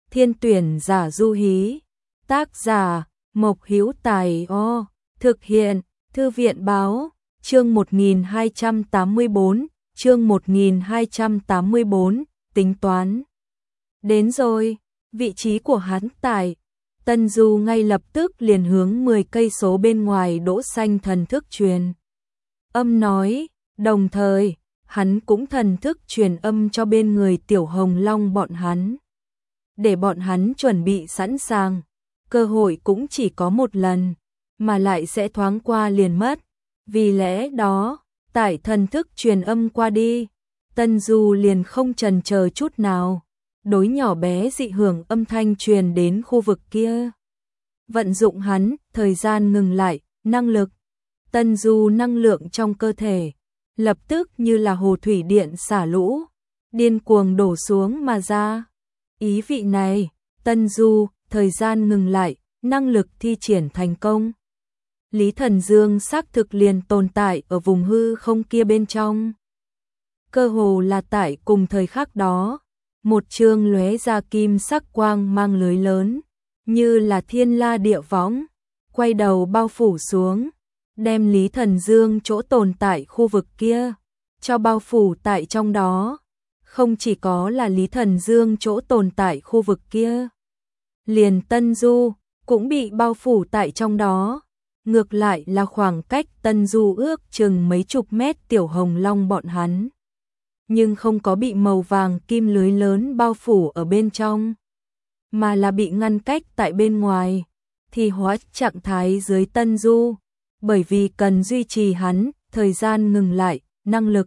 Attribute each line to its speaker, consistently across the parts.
Speaker 1: Thiên tuyển giả du hí. Tác giả Mộc Hữu Tài. Thực hiện Thư viện báo. Chương 1284, chương 1284, tính toán. Đến rồi, vị trí của hắn tại Tân Du ngay lập tức liền hướng 10 cây số bên ngoài Đỗ Xanh thần thức truyền âm nói, đồng thời, hắn cũng thần thức truyền âm cho bên người Tiểu Hồng Long bọn hắn. Để bọn hắn chuẩn bị sẵn sàng, cơ hội cũng chỉ có một lần, mà lại sẽ thoáng qua liền mất. Vì lẽ đó, tại thần thức truyền âm qua đi, Tân Du liền không chần chờ chút nào, đối nhỏ bé dị hưởng âm thanh truyền đến khu vực kia. Vận dụng hắn, thời gian ngừng lại, năng lực. Tân Du năng lượng trong cơ thể, lập tức như là hồ thủy điện xả lũ, điên cuồng đổ xuống mà ra. Ý vị này, Tân Du, thời gian ngừng lại, năng lực thi triển thành công. Lý Thần Dương xác thực liền tồn tại ở vùng hư không kia bên trong. Cơ hồ là tại cùng thời khắc đó, một chương lóe ra kim sắc quang mang lưới lớn, như là thiên la địa võng, quay đầu bao phủ xuống, đem Lý Thần Dương chỗ tồn tại khu vực kia, cho bao phủ tại trong đó. Không chỉ có là Lý Thần Dương chỗ tồn tại khu vực kia, liền Tân Du cũng bị bao phủ tại trong đó. Ngược lại là khoảng cách Tân Du ước chừng mấy chục mét Tiểu Hồng Long bọn hắn, nhưng không có bị màu vàng kim lưới lớn bao phủ ở bên trong, mà là bị ngăn cách tại bên ngoài, thì hóa trạng thái dưới Tân Du, bởi vì cần duy trì hắn, thời gian ngừng lại, năng lực.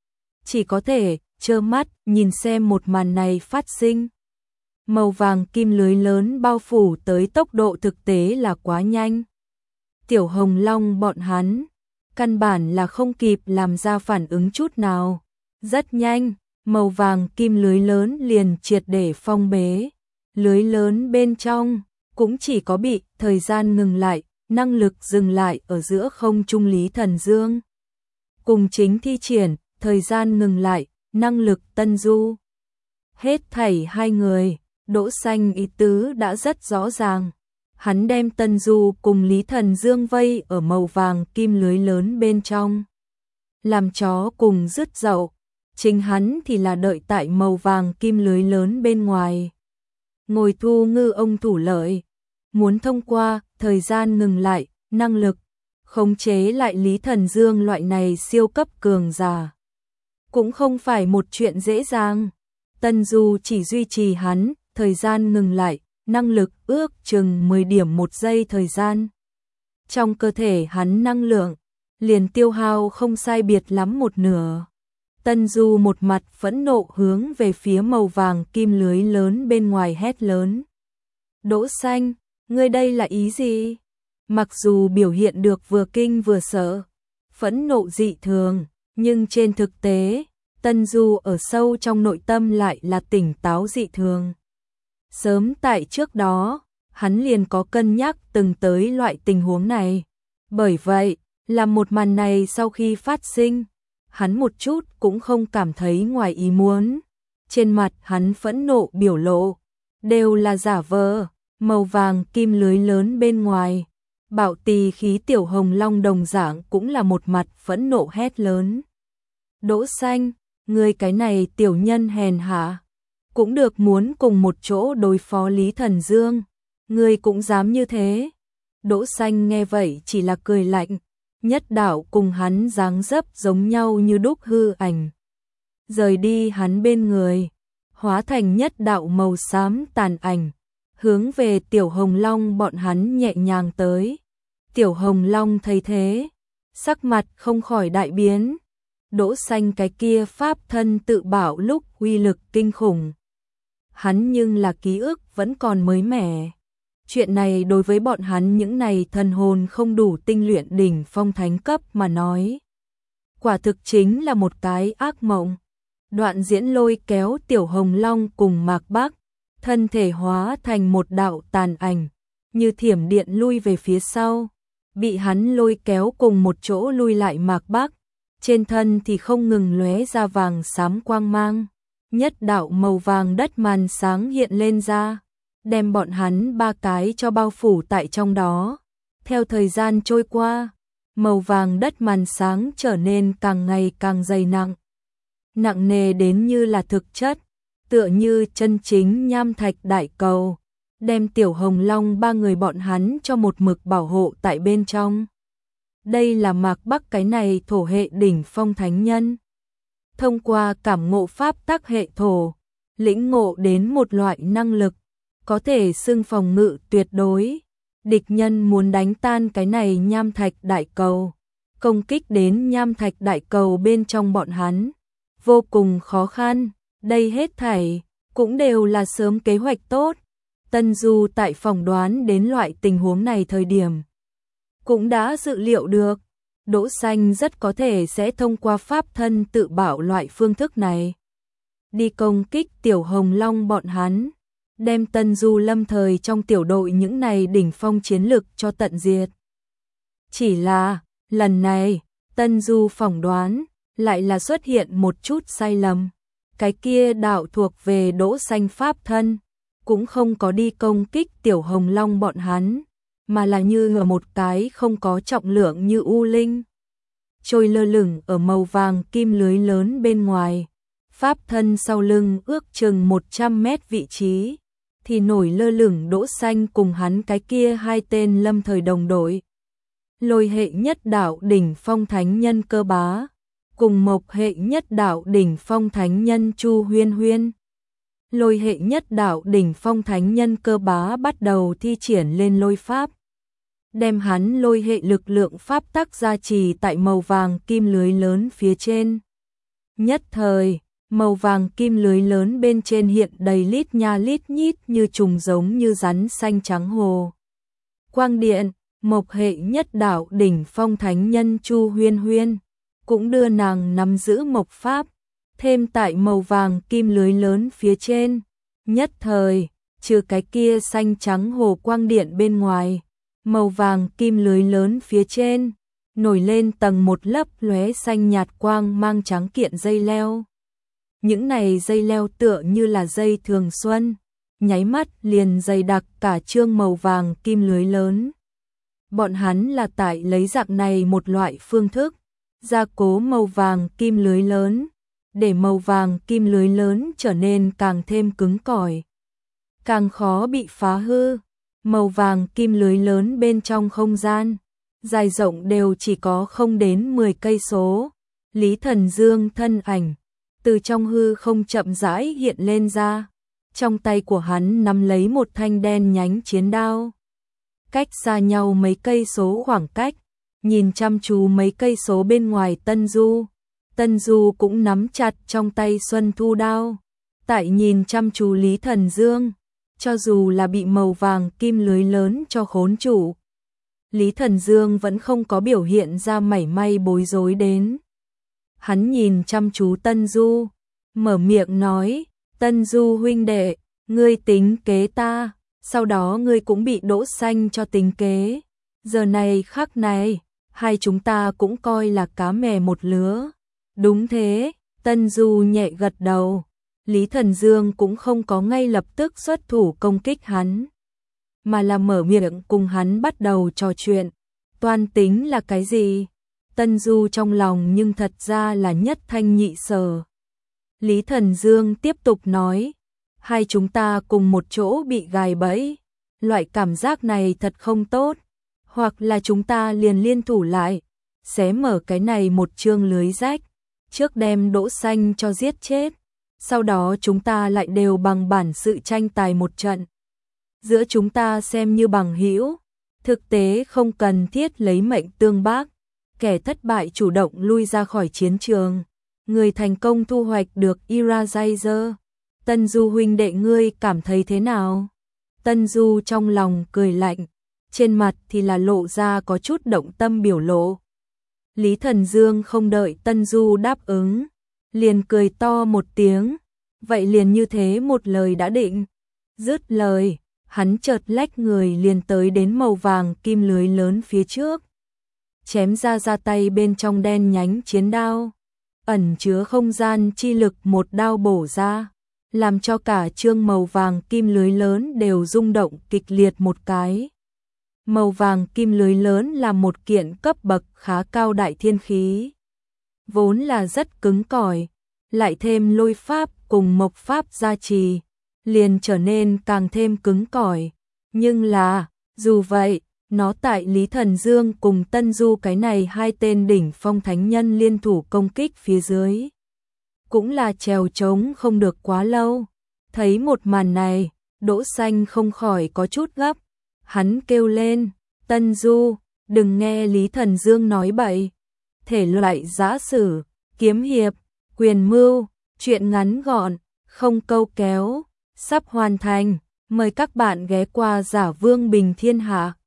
Speaker 1: Chỉ có thể trơ mắt nhìn xem một màn này phát sinh. Màu vàng kim lưới lớn bao phủ tới tốc độ thực tế là quá nhanh. Tiểu Hồng Long bọn hắn, căn bản là không kịp làm ra phản ứng chút nào. Rất nhanh, màu vàng kim lưới lớn liền triệt để phong bế. Lưới lớn bên trong, cũng chỉ có bị thời gian ngừng lại, năng lực dừng lại ở giữa không trung Lý Thần Dương. Cùng chính thi triển, thời gian ngừng lại, năng lực Tân Du. Hết thảy hai người, Đỗ Xanh ý tứ đã rất rõ ràng. Hắn đem Tân Du cùng Lý Thần Dương vây ở màu vàng kim lưới lớn bên trong, làm chó cùng rứt dậu, chính hắn thì là đợi tại màu vàng kim lưới lớn bên ngoài. Ngồi thu ngư ông thủ lợi, muốn thông qua thời gian ngừng lại, năng lực khống chế lại Lý Thần Dương loại này siêu cấp cường giả, cũng không phải một chuyện dễ dàng. Tân Du chỉ duy trì hắn, thời gian ngừng lại, năng lực ước chừng 10 điểm một giây thời gian. Trong cơ thể hắn năng lượng, liền tiêu hao không sai biệt lắm một nửa. Tân Du một mặt phẫn nộ hướng về phía màu vàng kim lưới lớn bên ngoài hét lớn. Đỗ Xanh, ngươi đây là ý gì? Mặc dù biểu hiện được vừa kinh vừa sợ, phẫn nộ dị thường, nhưng trên thực tế, Tân Du ở sâu trong nội tâm lại là tỉnh táo dị thường. Sớm tại trước đó, hắn liền có cân nhắc từng tới loại tình huống này. Bởi vậy, làm một màn này sau khi phát sinh, hắn một chút cũng không cảm thấy ngoài ý muốn. Trên mặt hắn phẫn nộ biểu lộ, đều là giả vờ, màu vàng kim lưới lớn bên ngoài. Bạo tì khí Tiểu Hồng Long đồng dạng cũng là một mặt phẫn nộ hét lớn. Đỗ Xanh, ngươi cái này tiểu nhân hèn hạ, cũng được muốn cùng một chỗ đối phó Lý Thần Dương, ngươi cũng dám như thế. Đỗ Xanh nghe vậy chỉ là cười lạnh, nhất đạo cùng hắn dáng dấp giống nhau như đúc hư ảnh. Rời đi hắn bên người, hóa thành nhất đạo màu xám tàn ảnh, hướng về Tiểu Hồng Long bọn hắn nhẹ nhàng tới. Tiểu Hồng Long thấy thế, sắc mặt không khỏi đại biến. Đỗ Xanh cái kia pháp thân tự bảo lúc uy lực kinh khủng. Hắn nhưng là ký ức vẫn còn mới mẻ. Chuyện này đối với bọn hắn những này thần hồn không đủ tinh luyện đỉnh phong thánh cấp mà nói, quả thực chính là một cái ác mộng. Đoạn diễn lôi kéo Tiểu Hồng Long cùng Mạc Bắc, thân thể hóa thành một đạo tàn ảnh, như thiểm điện lui về phía sau. Bị hắn lôi kéo cùng một chỗ lui lại Mạc Bắc, trên thân thì không ngừng lóe ra vàng xám quang mang. Nhất đạo màu vàng đất màn sáng hiện lên ra, đem bọn hắn ba cái cho bao phủ tại trong đó. Theo thời gian trôi qua, màu vàng đất màn sáng trở nên càng ngày càng dày nặng. Nặng nề đến như là thực chất, tựa như chân chính nham thạch đại cầu, đem Tiểu Hồng Long ba người bọn hắn cho một mực bảo hộ tại bên trong. Đây là Mạc Bắc cái này thổ hệ đỉnh phong thánh nhân. Thông qua cảm ngộ pháp tắc hệ thổ, lĩnh ngộ đến một loại năng lực, có thể xưng phòng ngự tuyệt đối. Địch nhân muốn đánh tan cái này nham thạch đại cầu, công kích đến nham thạch đại cầu bên trong bọn hắn, vô cùng khó khăn. Đây hết thảy cũng đều là sớm kế hoạch tốt. Tân Du tại phỏng đoán đến loại tình huống này thời điểm, cũng đã dự liệu được, Đỗ Xanh rất có thể sẽ thông qua pháp thân tự bảo loại phương thức này đi công kích Tiểu Hồng Long bọn hắn, đem Tân Du lâm thời trong tiểu đội những này đỉnh phong chiến lực cho tận diệt. Chỉ là, lần này, Tân Du phỏng đoán lại là xuất hiện một chút sai lầm. Cái kia đạo thuộc về Đỗ Xanh pháp thân, cũng không có đi công kích Tiểu Hồng Long bọn hắn, mà là như ở một cái không có trọng lượng như u linh, trôi lơ lửng ở màu vàng kim lưới lớn bên ngoài. Pháp thân sau lưng ước chừng 100 mét vị trí, thì nổi lơ lửng Đỗ Xanh cùng hắn cái kia hai tên lâm thời đồng đội. Lôi hệ nhất đạo đỉnh phong thánh nhân Cơ Bá, cùng Mộc hệ nhất đạo đỉnh phong thánh nhân Chu Huyên Huyên. Lôi hệ nhất đạo đỉnh phong thánh nhân Cơ Bá bắt đầu thi triển lên lôi pháp, đem hắn lôi hệ lực lượng pháp tắc gia trì tại màu vàng kim lưới lớn phía trên. Nhất thời, màu vàng kim lưới lớn bên trên hiện đầy lít nha lít nhít như trùng giống như rắn xanh trắng hồ. Quang điện, Mộc hệ nhất đạo đỉnh phong thánh nhân Chu Huyên Huyên, cũng đưa nàng nắm giữ mộc pháp, thêm tại màu vàng kim lưới lớn phía trên. Nhất thời, trừ cái kia xanh trắng hồ quang điện bên ngoài, màu vàng kim lưới lớn phía trên, nổi lên tầng một lớp lóe xanh nhạt quang mang trắng kiện dây leo. Những này dây leo tựa như là dây thường xuân, nháy mắt liền dày đặc cả trương màu vàng kim lưới lớn. Bọn hắn là tại lấy dạng này một loại phương thức, gia cố màu vàng kim lưới lớn, để màu vàng kim lưới lớn trở nên càng thêm cứng cỏi, càng khó bị phá hư. Màu vàng kim lưới lớn bên trong không gian, dài rộng đều chỉ có không đến 10 cây số. Lý Thần Dương thân ảnh từ trong hư không chậm rãi hiện lên ra, trong tay của hắn nắm lấy một thanh đen nhánh chiến đao. Cách xa nhau mấy cây số khoảng cách, nhìn chăm chú mấy cây số bên ngoài Tân Du cũng nắm chặt trong tay Xuân Thu đao, tại nhìn chăm chú Lý Thần Dương, cho dù là bị màu vàng kim lưới lớn cho khốn chủ, Lý Thần Dương vẫn không có biểu hiện ra mảy may bối rối đến. Hắn nhìn chăm chú Tân Du, mở miệng nói, Tân Du huynh đệ, ngươi tính kế ta, sau đó ngươi cũng bị Đỗ Xanh cho tính kế. Giờ này khắc này, hai chúng ta cũng coi là cá mè một lứa. Đúng thế, Tân Du nhẹ gật đầu. Lý Thần Dương cũng không có ngay lập tức xuất thủ công kích hắn, mà là mở miệng cùng hắn bắt đầu trò chuyện. Toan tính là cái gì? Tân Du trong lòng nhưng thật ra là nhất thanh nhị sở. Lý Thần Dương tiếp tục nói, hai chúng ta cùng một chỗ bị gài bẫy, loại cảm giác này thật không tốt, hoặc là chúng ta liền liên thủ lại, xé mở cái này một chương lưới rách, trước đem Đỗ Xanh cho giết chết, sau đó chúng ta lại đều bằng bản sự tranh tài một trận. Giữa chúng ta xem như bằng hữu, thực tế không cần thiết lấy mệnh tương bác, kẻ thất bại chủ động lui ra khỏi chiến trường, người thành công thu hoạch được Eraser. Tân Du huynh đệ ngươi cảm thấy thế nào? Tân Du trong lòng cười lạnh, trên mặt thì là lộ ra có chút động tâm biểu lộ. Lý Thần Dương không đợi Tân Du đáp ứng, liền cười to một tiếng, vậy liền như thế một lời đã định. Dứt lời, hắn chợt lách người liền tới đến màu vàng kim lưới lớn phía trước, chém ra tay bên trong đen nhánh chiến đao, ẩn chứa không gian chi lực một đao bổ ra, làm cho cả chương màu vàng kim lưới lớn đều rung động kịch liệt một cái. Màu vàng kim lưới lớn là một kiện cấp bậc khá cao đại thiên khí, vốn là rất cứng cỏi, lại thêm lôi pháp cùng mộc pháp gia trì, liền trở nên càng thêm cứng cỏi. Nhưng là, dù vậy, nó tại Lý Thần Dương cùng Tân Du cái này hai tên đỉnh phong thánh nhân liên thủ công kích phía dưới, cũng là trèo trống không được quá lâu. Thấy một màn này, Đỗ Xanh không khỏi có chút gấp, hắn kêu lên, Tân Du, đừng nghe Lý Thần Dương nói bậy. Thể loại giã sử, kiếm hiệp, quyền mưu, truyện ngắn gọn, không câu kéo, sắp hoàn thành, mời các bạn ghé qua Giả Vương Bình Thiên Hạ.